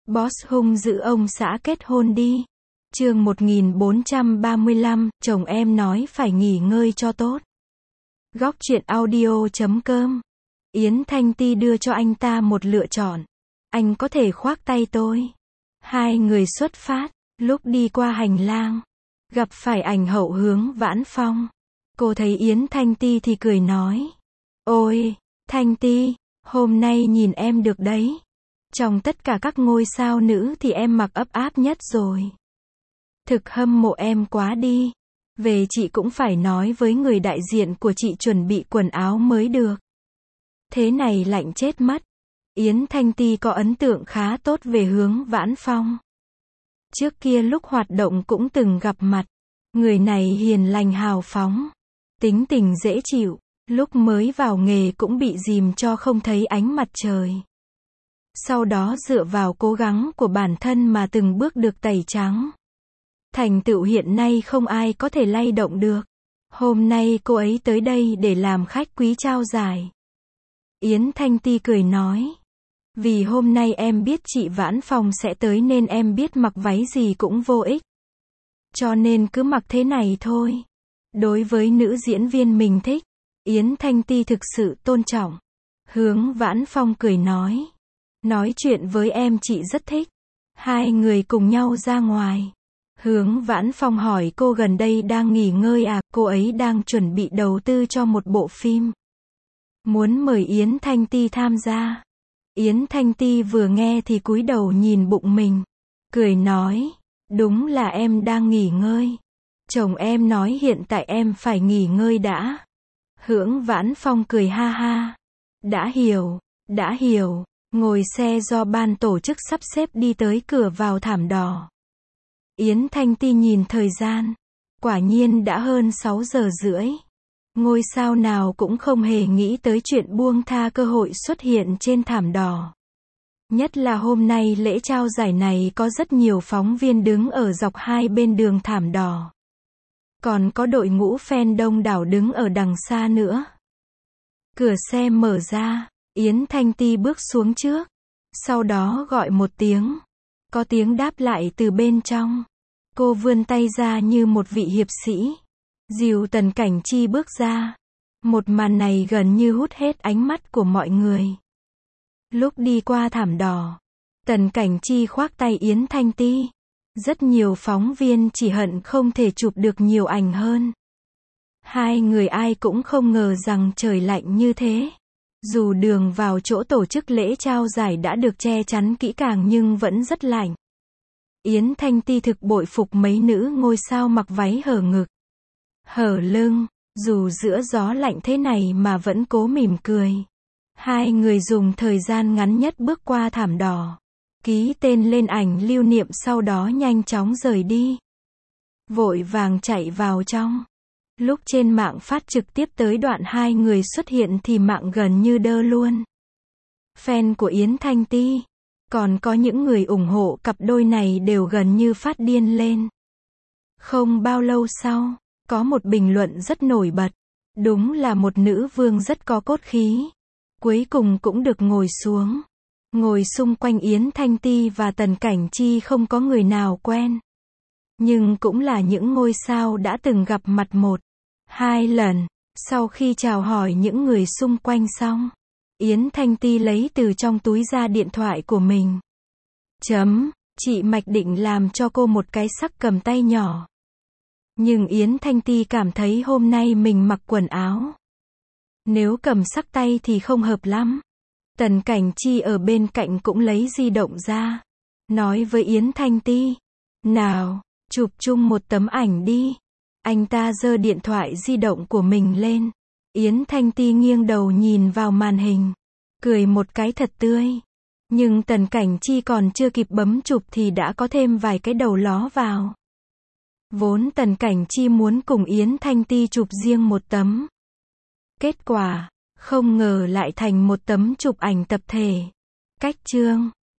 Boss hung dữ ông xã kết hôn đi. Chương 1435, chồng em nói phải nghỉ ngơi cho tốt. Góc truyện audio.com. Yến Thanh Ti đưa cho anh ta một lựa chọn. Anh có thể khoác tay tôi. Hai người xuất phát, lúc đi qua hành lang, gặp phải ảnh hậu Hướng Vãn Phong. Cô thấy Yến Thanh Ti thì cười nói. Ôi, Thanh Ti, hôm nay nhìn em được đấy. Trong tất cả các ngôi sao nữ thì em mặc ấp áp nhất rồi. Thực hâm mộ em quá đi. Về chị cũng phải nói với người đại diện của chị chuẩn bị quần áo mới được. Thế này lạnh chết mất. Yến Thanh Ti có ấn tượng khá tốt về Hướng Vãn Phong. Trước kia lúc hoạt động cũng từng gặp mặt. Người này hiền lành hào phóng, tính tình dễ chịu, lúc mới vào nghề cũng bị dìm cho không thấy ánh mặt trời. Sau đó dựa vào cố gắng của bản thân mà từng bước được tẩy trắng. Thành tựu hiện nay không ai có thể lay động được. Hôm nay cô ấy tới đây để làm khách quý trao giải. Yến Thanh Ti cười nói. Vì hôm nay em biết chị Vãn Phong sẽ tới nên em biết mặc váy gì cũng vô ích. Cho nên cứ mặc thế này thôi. Đối với nữ diễn viên mình thích, Yến Thanh Ti thực sự tôn trọng. Hướng Vãn Phong cười nói. Nói chuyện với em chị rất thích. Hai người cùng nhau ra ngoài. Hướng Vãn Phong hỏi cô gần đây đang nghỉ ngơi à, cô ấy đang chuẩn bị đầu tư cho một bộ phim. Muốn mời Yến Thanh Ti tham gia. Yến Thanh Ti vừa nghe thì cúi đầu nhìn bụng mình. Cười nói, đúng là em đang nghỉ ngơi. Chồng em nói hiện tại em phải nghỉ ngơi đã. Hướng Vãn Phong cười ha ha. Đã hiểu. Ngồi xe do ban tổ chức sắp xếp đi tới cửa vào thảm đỏ. Yến Thanh Ti nhìn thời gian. Quả nhiên đã hơn 6 giờ rưỡi. Ngôi sao nào cũng không hề nghĩ tới chuyện buông tha cơ hội xuất hiện trên thảm đỏ. Nhất là hôm nay lễ trao giải này có rất nhiều phóng viên đứng ở dọc hai bên đường thảm đỏ. Còn có đội ngũ fan đông đảo đứng ở đằng xa nữa. Cửa xe mở ra, Yến Thanh Ti bước xuống trước. Sau đó gọi một tiếng. Có tiếng đáp lại từ bên trong. Cô vươn tay ra như một vị hiệp sĩ. Dìu Tần Cảnh Chi bước ra. Một màn này gần như hút hết ánh mắt của mọi người. Lúc đi qua thảm đỏ, Tần Cảnh Chi khoác tay Yến Thanh Ti. Rất nhiều phóng viên chỉ hận không thể chụp được nhiều ảnh hơn. Hai người ai cũng không ngờ rằng trời lạnh như thế. Dù đường vào chỗ tổ chức lễ trao giải đã được che chắn kỹ càng nhưng vẫn rất lạnh. Yến Thanh Ti thực bội phục mấy nữ ngôi sao mặc váy hở ngực, hở lưng, dù giữa gió lạnh thế này mà vẫn cố mỉm cười. Hai người dùng thời gian ngắn nhất bước qua thảm đỏ, ký tên lên ảnh lưu niệm sau đó nhanh chóng rời đi. Vội vàng chạy vào trong. Lúc trên mạng phát trực tiếp tới đoạn hai người xuất hiện thì mạng gần như đơ luôn. Fan của Yến Thanh Ti, còn có những người ủng hộ cặp đôi này đều gần như phát điên lên. Không bao lâu sau, có một bình luận rất nổi bật. Đúng là một nữ vương rất có cốt khí. Cuối cùng cũng được ngồi xuống. Ngồi xung quanh Yến Thanh Ti và Tần Cảnh Chi không có người nào quen. Nhưng cũng là những ngôi sao đã từng gặp mặt 1-2 lần. Sau khi chào hỏi những người xung quanh xong, Yến Thanh Ti lấy từ trong túi ra điện thoại của mình. Chị Mạch định làm cho cô một cái sắc cầm tay nhỏ. Nhưng Yến Thanh Ti cảm thấy hôm nay mình mặc quần áo. Nếu cầm sắc tay thì không hợp lắm. Tần Cảnh Chi ở bên cạnh cũng lấy di động ra. Nói với Yến Thanh Ti. Nào, chụp chung một tấm ảnh đi. Anh ta giơ điện thoại di động của mình lên. Yến Thanh Ti nghiêng đầu nhìn vào màn hình. Cười một cái thật tươi. Nhưng Tần Cảnh Chi còn chưa kịp bấm chụp thì đã có thêm vài cái đầu ló vào. Vốn Tần Cảnh Chi muốn cùng Yến Thanh Ti chụp riêng một tấm. Kết quả, không ngờ lại thành một tấm chụp ảnh tập thể. Cách chương